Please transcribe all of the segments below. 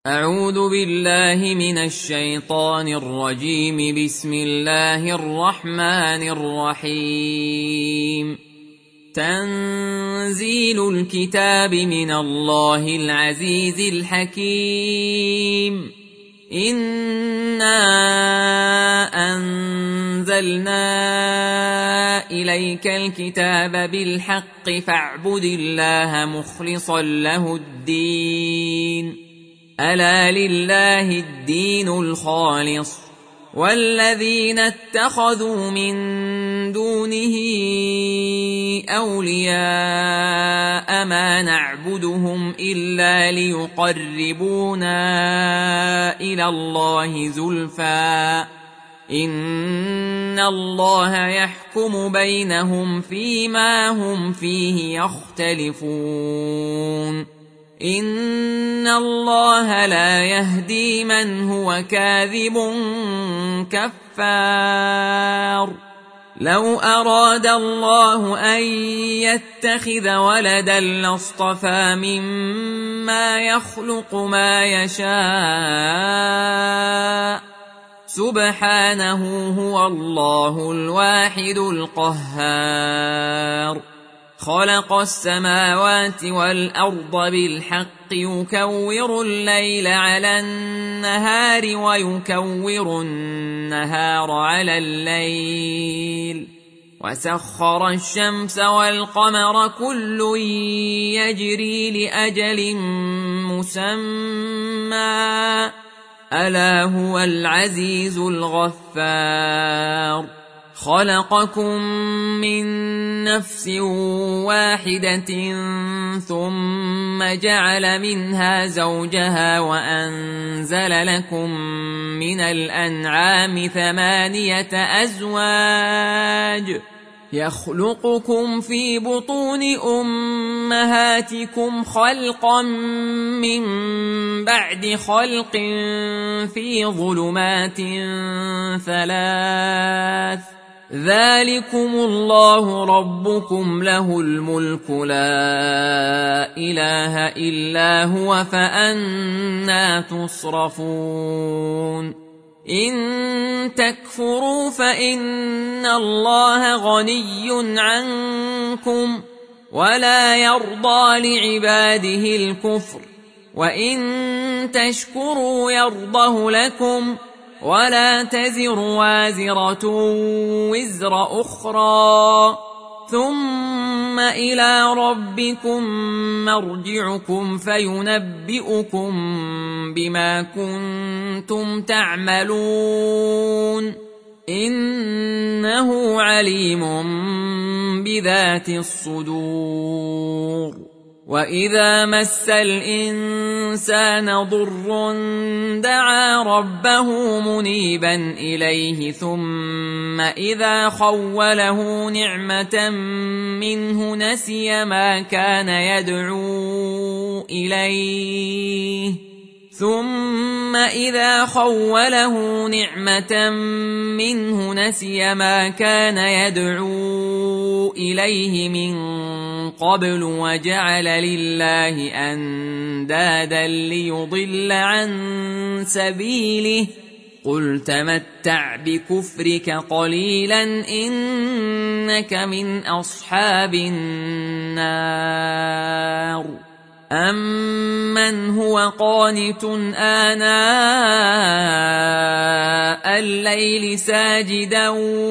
أعوذ بالله من الشيطان الرجيم. بسم الله الرحمن الرحيم. تنزيل الكتاب من الله العزيز الحكيم. إنا أنزلنا إليك الكتاب بالحق فاعبد الله مخلصا له الدين. ألا لله الدين الخالص، والذين اتخذوا من دونه أولياء ما نعبدهم إلا ليقربونا إلى الله زلفى إن الله يحكم بينهم فيما هم فيه يختلفون. إن الله لا يهدي من هو كاذب كفار. لو أراد الله أن يتخذ ولدا لاصطفى مما يخلق ما يشاء سبحانه هو الله الواحد القهار. خلق السماوات والأرض بالحق يكور الليل على النهار ويكور النهار على الليل، وسخر الشمس والقمر كل يجري لأجل مسمى ألا هو العزيز الغفار. خلقكم من نفس واحدة ثم جعل منها زوجها وأنزل لكم من الأنعام 8 أزواج يخلقكم في بطون أمهاتكم خلقا من بعد خلق في ظلمات 3 ذلكم الله ربكم له الملك لا إله إلا هو فأنى تصرفون. إن تكفروا فإن الله غني عنكم ولا يرضى لعباده الكفر، وإن تشكروا يرضه لكم ولا تزر وازرة وزر أخرى، ثم إلى ربكم مرجعكم فينبئكم بما كنتم تعملون إنه عليم بذات الصدور. وإذا مس الإنسان ضر دعا ربه منيبا إليه ثم إذا خوله نعمة منه نسي ما كان يدعو إليه من قبل وجعل لله أندادا ليضل عن سبيله قل تمتع بكفرك قليلا إنك من أصحاب النار. أمن هو قانت آناء الليل ساجدا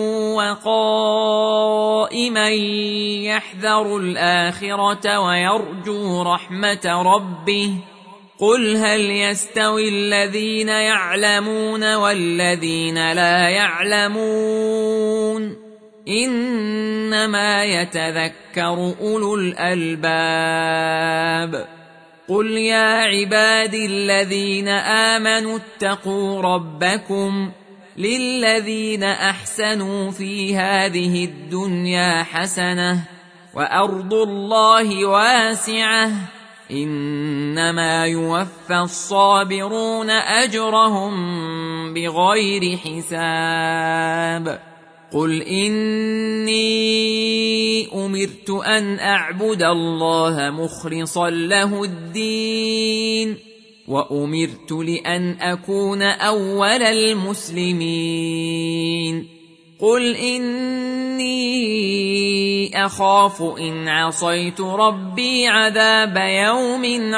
وقائما يحذر الآخرة ويرجو رحمة ربه قل هل يستوي الذين يعلمون والذين لا يعلمون إنما يتذكر أولو الألباب. قل يا عبادي الذين آمنوا اتقوا ربكم للذين أحسنوا في هذه الدنيا حسنة وأرض الله واسعة إنما يوفى الصابرون أجرهم بغير حساب. قل إني أمرت أن أعبد الله مخلصا له الدين وأمرت لأن أكون أول المسلمين قل إني أخاف إن عصيت ربي عذاب يوم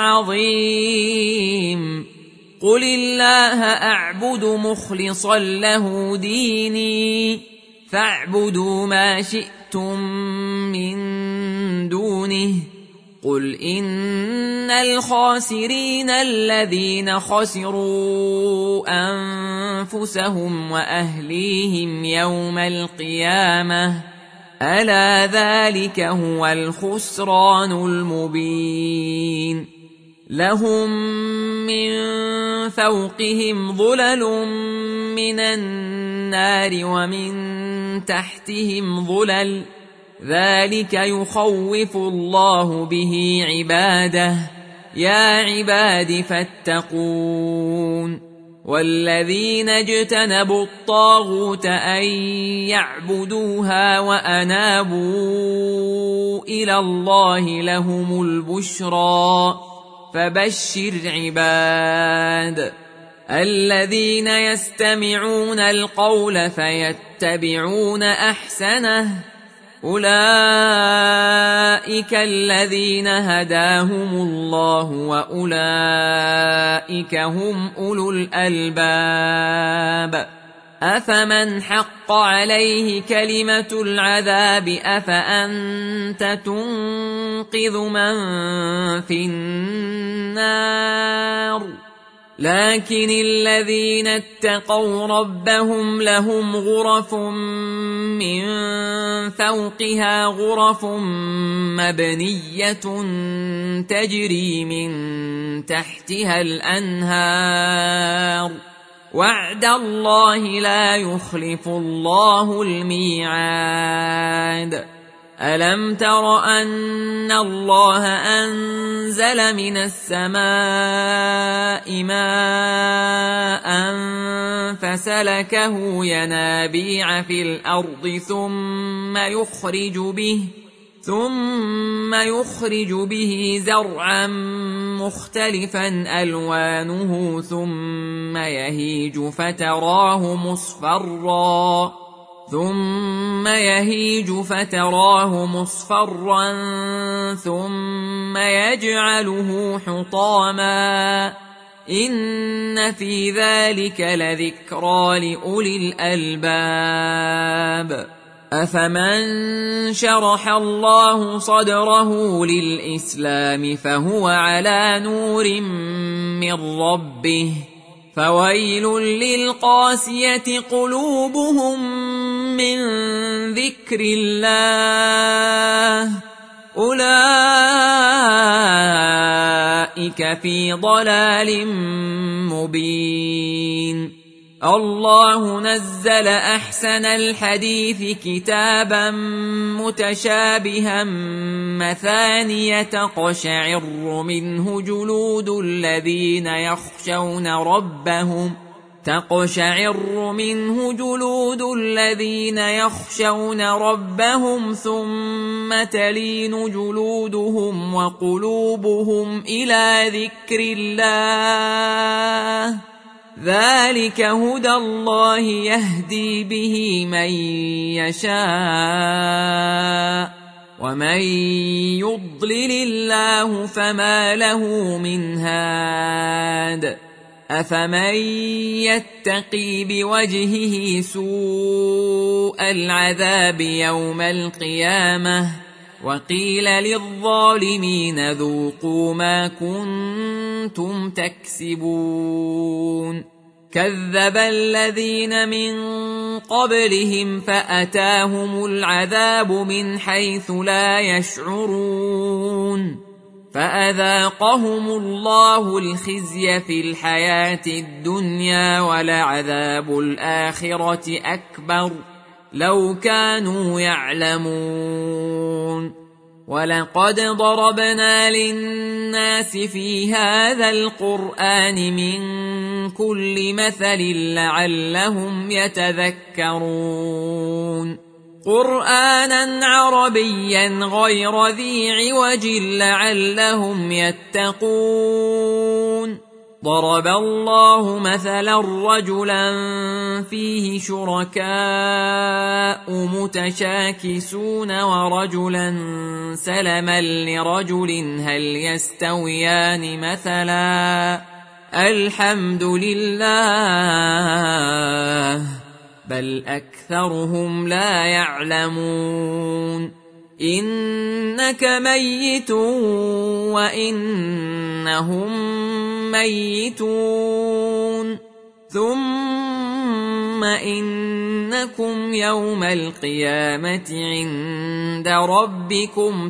عظيم قل الله أعبد مخلصا له ديني فاعبدوا ما شئتم من دونه قل إن الخاسرين الذين خسروا أنفسهم وأهليهم يوم القيامة ألا ذلك هو الخسران المبين لهم من فوقهم ظلل من النار ومن تحتهم ظلل ذلك يخوف الله به عباده يا عباد فاتقون والذين اجتنبوا الطاغوت أن يعبدوها وأنابوا إلى الله لهم البشرى فبشر عباد الذين يستمعون القول فيتبعون أحسنه أولئك الذين هداهم الله وأولئك هم أولو الألباب أفمن حق عليه كلمة العذاب أفأنت تنقذ من في النار لكن الذين اتقوا ربهم لهم غرف من فوقها غرف مبنية تجري من تحتها الأنهار وعد الله لا يخلف الله الميعاد ألم تر أن الله أنزل من السماء ماء فسلكه ينابيع في الأرض ثم يخرج به زرعا مختلفا ألوانه ثم يهيج فتراه مصفرا ثم يجعله حطاما إن في ذلك لذكرى لأولي الألباب أفمن شرح الله صدره للإسلام فهو على نور من ربه فويل للقاسية قلوبهم من ذكر الله أولئك في ضلال مبين الله نزل أحسن الحديث كتابا متشابها مثانية تقشعر منه جلود الذين يخشون ربهم ثم تلين جلودهم وقلوبهم إلى ذكر الله ذلك هدى الله يهدي به من يشاء ومن يضلل الله فما له من هاد أفمن يتقي بوجهه سوء العذاب يوم القيامة وقيل للظالمين ذوقوا ما كنتم تكسبون كذب الذين من قبلهم فأتاهم العذاب من حيث لا يشعرون فأذاقهم الله الخزي في الحياة الدنيا ولعذاب الآخرة أكبر لو كانوا يعلمون ولقد ضربنا للناس في هذا القرآن من كل مثل لعلهم يتذكرون قرآنا عربيا غير ذي عوج لعلهم يتقون ضرب الله مثلا رجلا فيه شركاء متشاكسون ورجلا سلما لرجل هل يستويان مثلا الحمد لله بل أكثرهم لا يعلمون إنك ميت وإنهم ميتون ثم إنكم يوم القيامة عند ربكم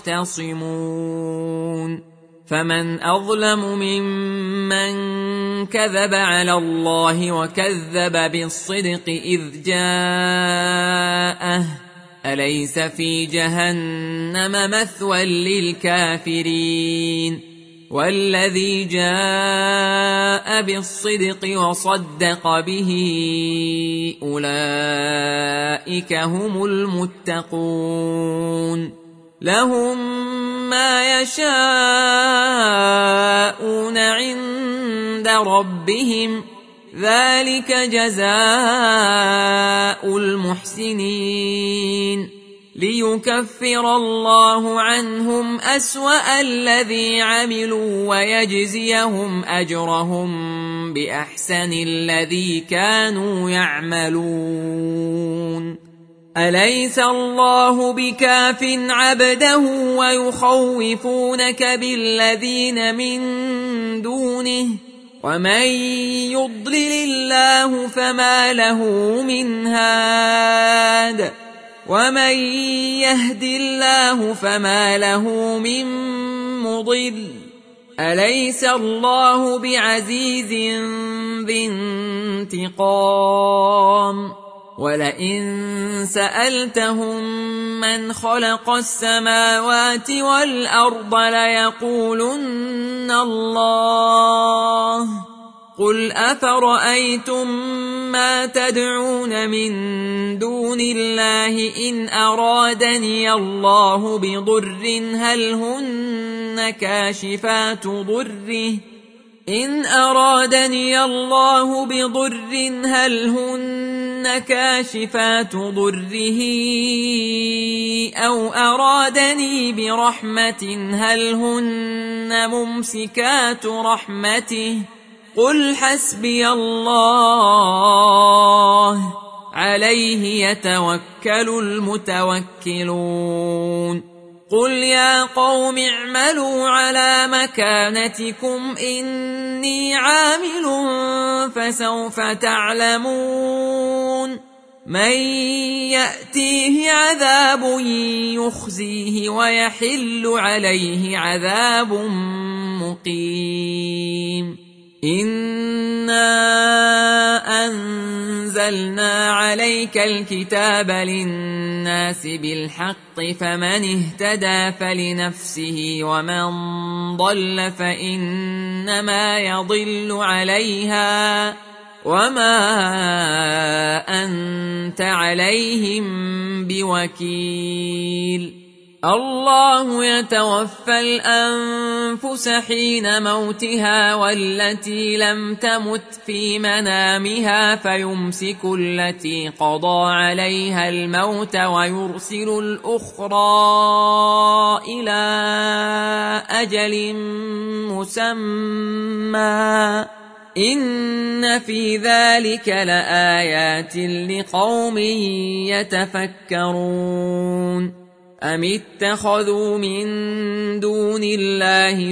تختصمون فمن أظلم ممن كذب على الله وكذب بالصدق إذ جاءه أليس في جهنم مثوى للكافرين والذي جاء بالصدق وصدق به أولئك هم المتقون لهم ما يشاءون عند ربهم ذلك جزاء المحسنين ليكفر الله عنهم أسوأ الذي عملوا ويجزيهم أجرهم بأحسن الذي كانوا يعملون أليس الله بكاف عبده ويخوفونك بالذين من دونه ومن يضلل الله فما له من هاد ومن يهد الله فما له من مضل أليس الله بعزيز ذي انتقام ولئن سألتهم من خلق السماوات والأرض ليقولن الله قل أفرأيتم ما تدعون من دون الله إن أرادني الله بضر هل هن كاشفات ضره إن أرادني الله بضر هل هن كاشفات ضره أو أرادني برحمة هل هن ممسكات رحمته قل حسبي الله عليه يتوكل المتوكلون قل يا قوم اعملوا على مكانتكم إني عامل فسوف تعلمون من يأتيه عذاب يخزيه ويحل عليه عذاب مقيم إنا أنزلنا عليك الكتاب للناس بالحق فمن اهتدى فلنفسه ومن ضل فإنما يضل عليها وما أنت عليهم بوكيل الله يتوفى الأنفس حين موتها والتي لم تمت في منامها فيمسك التي قضى عليها الموت ويرسل الأخرى إلى أجل مسمى إن في ذلك لآيات لقوم يتفكرون أم اتخذوا من دون الله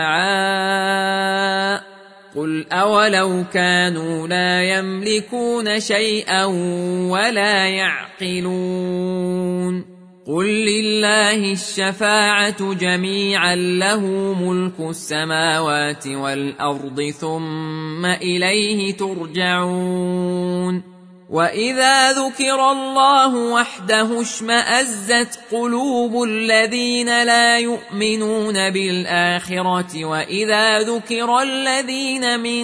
شفعاء قل أولو كانوا لا يملكون شيئا ولا يعقلون قل لله الشفاعة جميعا له ملك السماوات والأرض ثم إليه ترجعون وإذا ذكر الله وحده اشمأزت قلوب الذين لا يؤمنون بالآخرة وإذا ذكر الذين من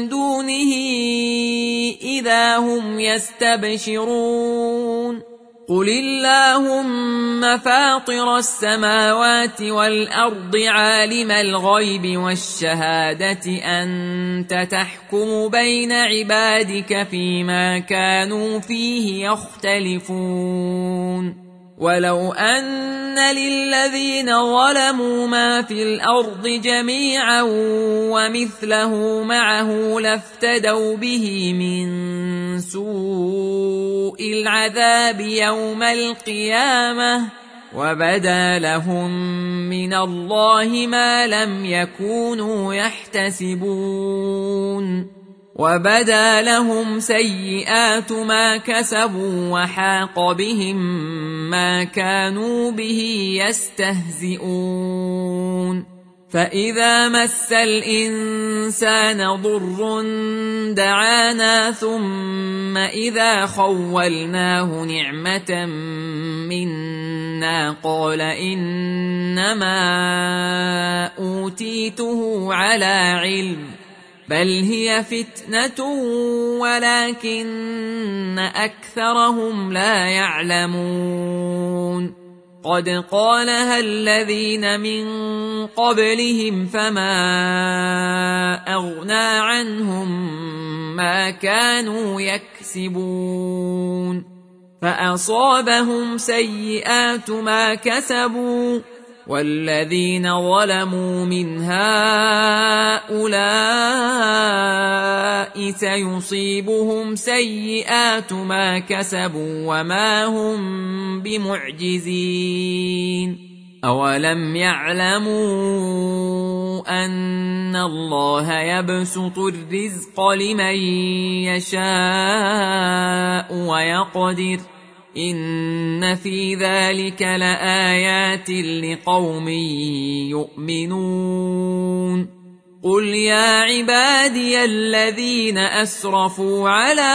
دونه إذا هم يستبشرون قل اللهم فاطر السماوات والأرض عالم الغيب والشهادة أنت تحكم بين عبادك فيما كانوا فيه يختلفون ولو أن للذين ظلموا ما في الأرض جميعا ومثله معه لافتدوا به من سوء العذاب يوم القيامة وبدا لهم من الله ما لم يكونوا يحتسبون وبدا لهم سيئات ما كسبوا وحاق بهم ما كانوا به يستهزئون فإذا مس الإنسان ضر دعانا ثم إذا خولناه نعمة منا قال إنما أوتيته على علم بل هي فتنة ولكن أكثرهم لا يعلمون قد قالها الذين من قبلهم فما أغنى عنهم ما كانوا يكسبون فأصابهم سيئات ما كسبوا والذين ظلموا من هؤلاء سيصيبهم سيئات ما كسبوا وما هم بمعجزين أولم يعلموا أن الله يبسط الرزق لمن يشاء ويقدر إن في ذلك لآيات لقوم يؤمنون قل يا عبادي الذين أسرفوا على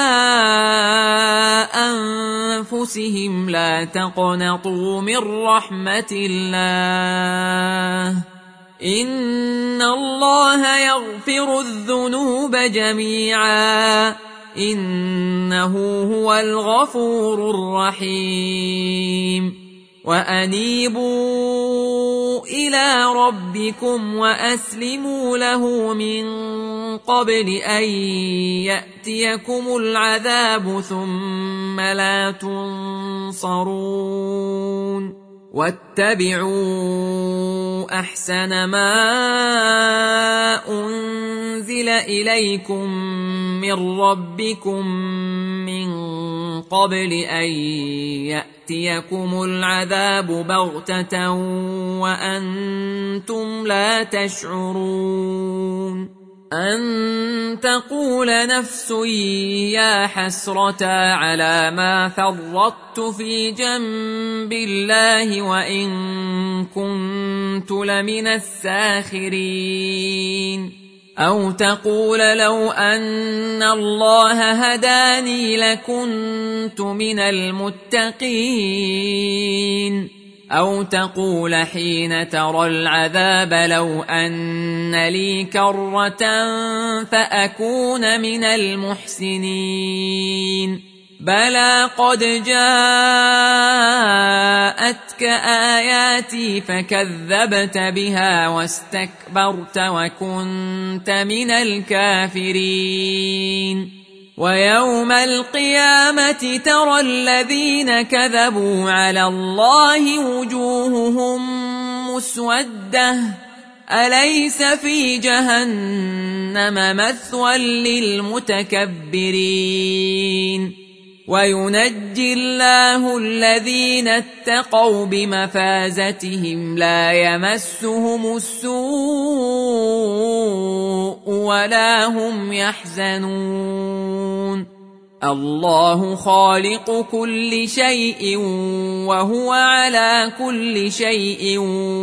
أنفسهم لا تقنطوا من رحمة الله إن الله يغفر الذنوب جميعا إنه هو الغفور الرحيم وأنيبوا إلى ربكم وأسلموا له من قبل أن يأتيكم العذاب ثم لا تنصرون واتبعوا أحسن ما أنزل إليكم من ربكم من قبل أن يأتيكم العذاب بغتة وأنتم لا تشعرون أن تقول نفس يا حسرة على ما فرطت في جنب الله وإن كنت لمن الساخرين أو تقول لو أن الله هداني لكنت من المتقين أو تقول حين ترى العذاب لو أن لي كرة فأكون من المحسنين بلى قد جاءتك آياتي فكذبت بها واستكبرت وكنت من الكافرين ويوم القيامة ترى الذين كذبوا على الله وجوههم مسودة أليس في جهنم مثوى للمتكبرين وينجي الله الذين اتقوا بمفازتهم لا يمسهم السوء ولا هم يحزنون الله خالق كل شيء وهو على كل شيء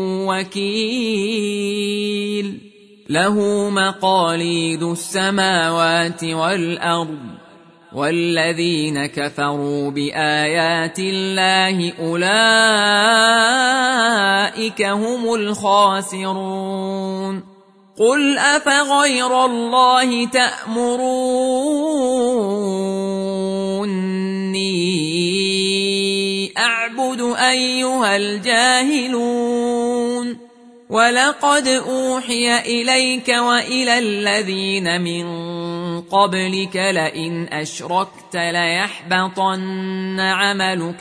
وكيل له مقاليد السماوات والأرض والذين كفروا بآيات الله أولئك هم الخاسرون قل أفغير الله تأمروني أيها الجاهلون ولقد أوحي إليك وإلى الذين من قبلك لئن أشركت ليحبطن عملك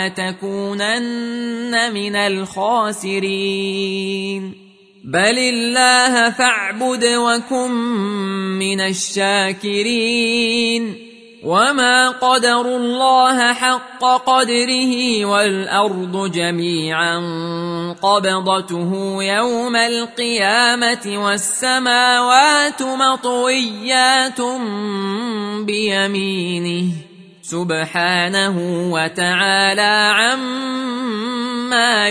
ولتكونن من الخاسرين بل الله فاعبد وكن من الشاكرين وما قدروا الله حق قدره والأرض جميعا قبضته يوم القيامة والسماوات مطويات بيمينه سبحانه وتعالى عما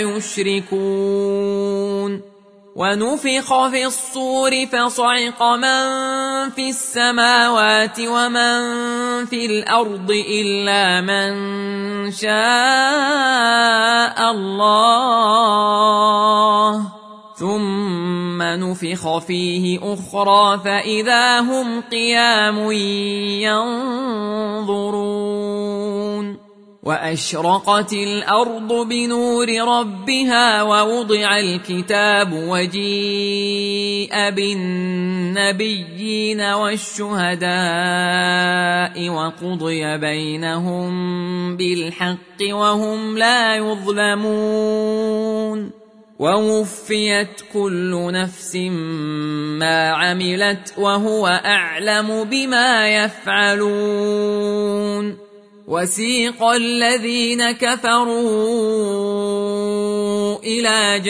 يشركون ونفخ في الصور فصعق من في السماوات ومن في الأرض إلا من شاء الله ثم نفخ فيه أخرى فإذا هم قيام ينظرون وأشرقت الأرض بنور ربها ووضع الكتاب وجيء بالنبيين والشهداء وقضي بينهم بالحق وهم لا يظلمون ووفيت كل نفس ما عملت وهو أعلم بما يفعلون وسيق الذين كفروا إلى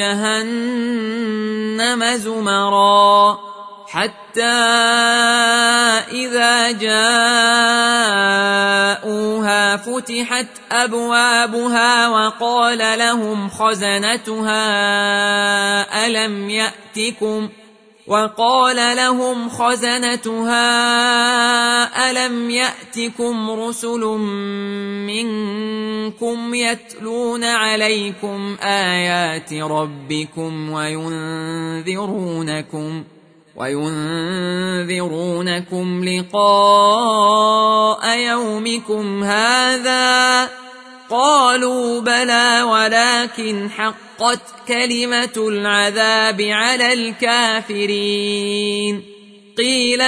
جهنم زمرا حتى إذا جاءوها فتحت أبوابها وقال لهم خزنتها ألم يأتكم رسل منكم يتلون عليكم آيات ربكم وينذرونكم لقاء يومكم هذا قالوا بلى ولكن حقت كلمة العذاب على الكافرين قيل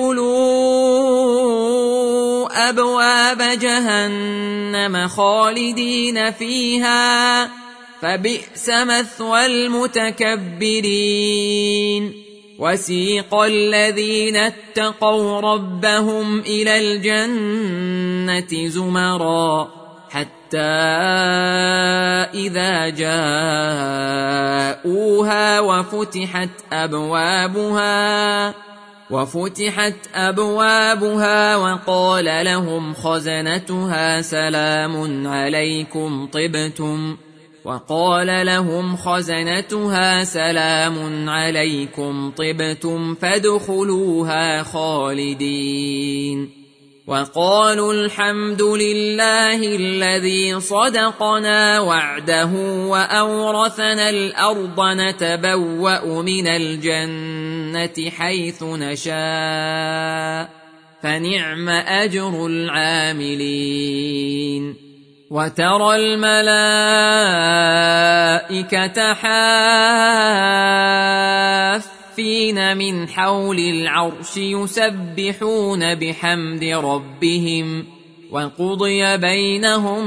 ادخلوا أبواب جهنم خالدين فيها فبئس مثوى المتكبرين وسيق الذين اتقوا ربهم إلى الجنة زمرا حتى إذا جاءوها وفتحت أبوابها وقال لهم خزنتها سلام عليكم طبتم فادخلوها خالدين وقالوا الحمد لله الذي صدقنا وعده وأورثنا الأرض نتبوأ من الجنة حيث نشاء فنعم أجر العاملين وترى الملائكة حافين من حول العرش يسبحون بحمد ربهم وقضي بينهم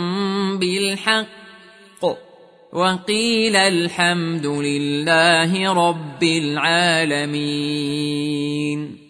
بالحق وقيل الحمد لله رب العالمين.